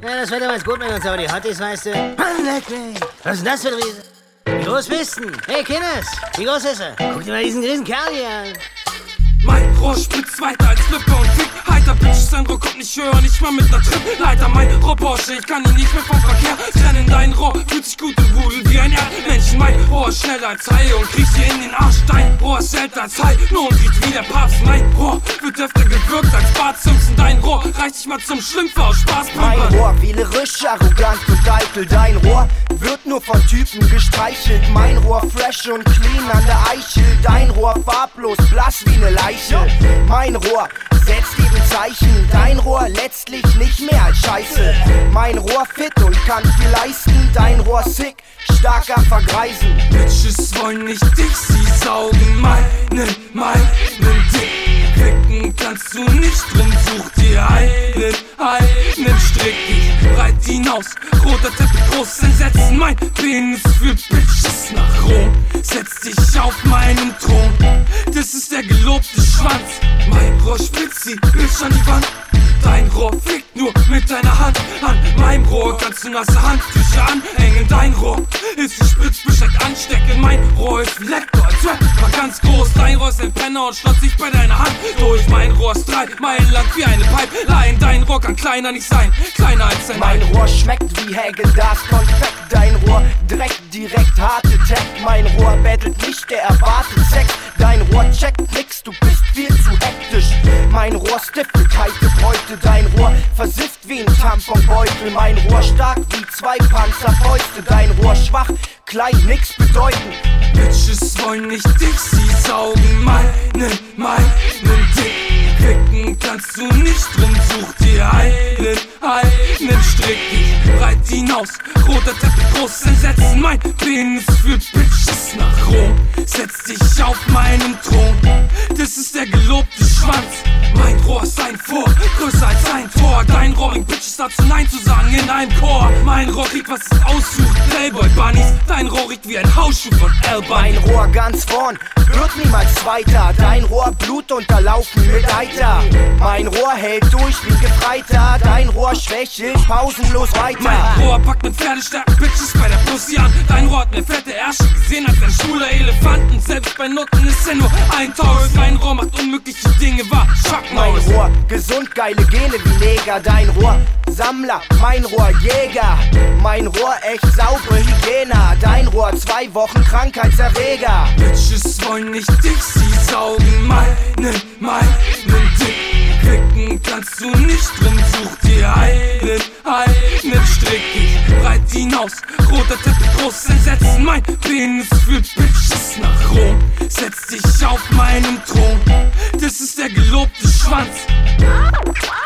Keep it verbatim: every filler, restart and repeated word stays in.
Ja, das wird ja ganz gut mit uns, aber die Hotties, weißt du. Mann, leck mich. Was ist denn das für ein Riese? Wie groß bist du? Hey, Kinders, wie groß ist er? Guck dir mal diesen riesen Kerl hier an. Mein Rohr spritzt weiter als Flipper und Fick. Heiter, Bitches, sein Rohr kommt nicht höher, nicht mal mit ner Trittleiter. Mein Rohr Porsche, ich kann ihn nicht mehr vom Verkehr trennen. Dein Rohr fühlt sich gut und Rudel wie ein Erdmännchen. Mein Rohr ist schneller als Hai und kriecht dir in den Arsch. Dein Rohr ist älter als Hai, nur und riecht wie der Papst. Mein Rohr wird öfter gewürgt als Bart Simpson. Dein Rohr reicht dich mal zum Schlümpfer aus Spaß. Mein Rohr wählerisch, arrogant und eitel. Dein Rohr wird nur von Typen gestreichelt. Mein Rohr fresh und clean an der Eichel. Dein Rohr farblos, blass wie ne Leiche. Mein Rohr setzt eben Zeichen. Dein Rohr letztlich nicht mehr als Scheiße. Mein Rohr fit und kann viel leisten. Dein Rohr sick, starker Vergreisen. Bitches wollen nicht dich, sie saugen meinen, meinen Dick. Ficken kannst du nicht, drum such dir einen, einen Strick. Ich breit hinaus, roter Teppich, groß entsetzen. Mein Penis für Bitches nach Rom. Setz dich auf meinen Thron, das ist der gelobte Schwanz. Mein Rohr spritzt sie, Bitch an die Wand. Dein Rohr fickt nur mit deiner Hand. An meinem Rohr kannst du nasse Handtücher anhängen. Dein Rohr ist wie Spritzbesteck anstecken. Mein Rohr ist wie Lektor als Rapper ganz groß. Dein Rohr ist ein Penner und schlotzt sich bei deiner Hand durch. Mein Rohr ist drei Meilen lang wie eine Pipeline. Dein Rohr kann kleiner nicht sein, kleiner als ein Mein Rohr schmeckt wie Häagen-Dazs Konfekt. Dein Rohr Dreck, direkt harte Tech. Mein Rohr bettelt nicht, der erwartet Sex. Dein Rohr checkt nix, du bist viel zu hektisch. Mein Rohr stiftet kalte Bräute. Dein Rohr versifft wie ein Tamponbeutel. Mein Rohr stark wie zwei Panzerfäuste. Dein Rohr schwach, klein, nix bedeutend. Bitches wollen nicht dich, sie saugen meinen, meinen Dick. Ficken kannst du nicht, drum such dir einen, einen Strick. Ich breit hinaus, roter Teppich, groß entsetzen. Mein Penis führt Bitches nach Rom. Setz dich auf meinen Thron, das ist der gelobte Schwanz. Mein Rohr ist ein Vor, größer als ein Tor. Dein Rohr bringt Bitches dazu Nein zu sagen in einem Chor. Mein Rohr riecht, was es aussucht, Playboy Bunnies. Dein Rohr riecht wie ein Hausschuh von Al-Bunny. Mein Rohr ganz vorn, wird niemals Zweiter. Dein Rohr Blut unterlaufen mit Eiter. Mein Rohr hält durch wie ein Gefreiter. Dein Rohr schwächelt pausenlos weiter. Mein Rohr packt mit Pferdestärken Bitches bei der Pussy an. Dein Rohr hat mehr fette Ärsche gesehen als ein schwuler Elefant. Und selbst bei Nutten ist er nur ein Taurus. Mein Rohr macht unmögliche Dinge wahr. Mein Rohr gesund, geile Gene wie Neger. Dein Rohr Sammler, mein Rohr Jäger. Mein Rohr echt saubere Hygiene. Dein Rohr zwei Wochen Krankheitserreger. Bitches wollen nicht dich, sie saugen meinen, meinen Dick. Ficken kannst du nicht, drum such dir einen, einen Strick. Ich breit hinaus, roter Teppich, groß entsetzen. Mein Penis führt Bitches nach Rom. Setz dich auf meinen Thron, das ist der gelobte Schwanz.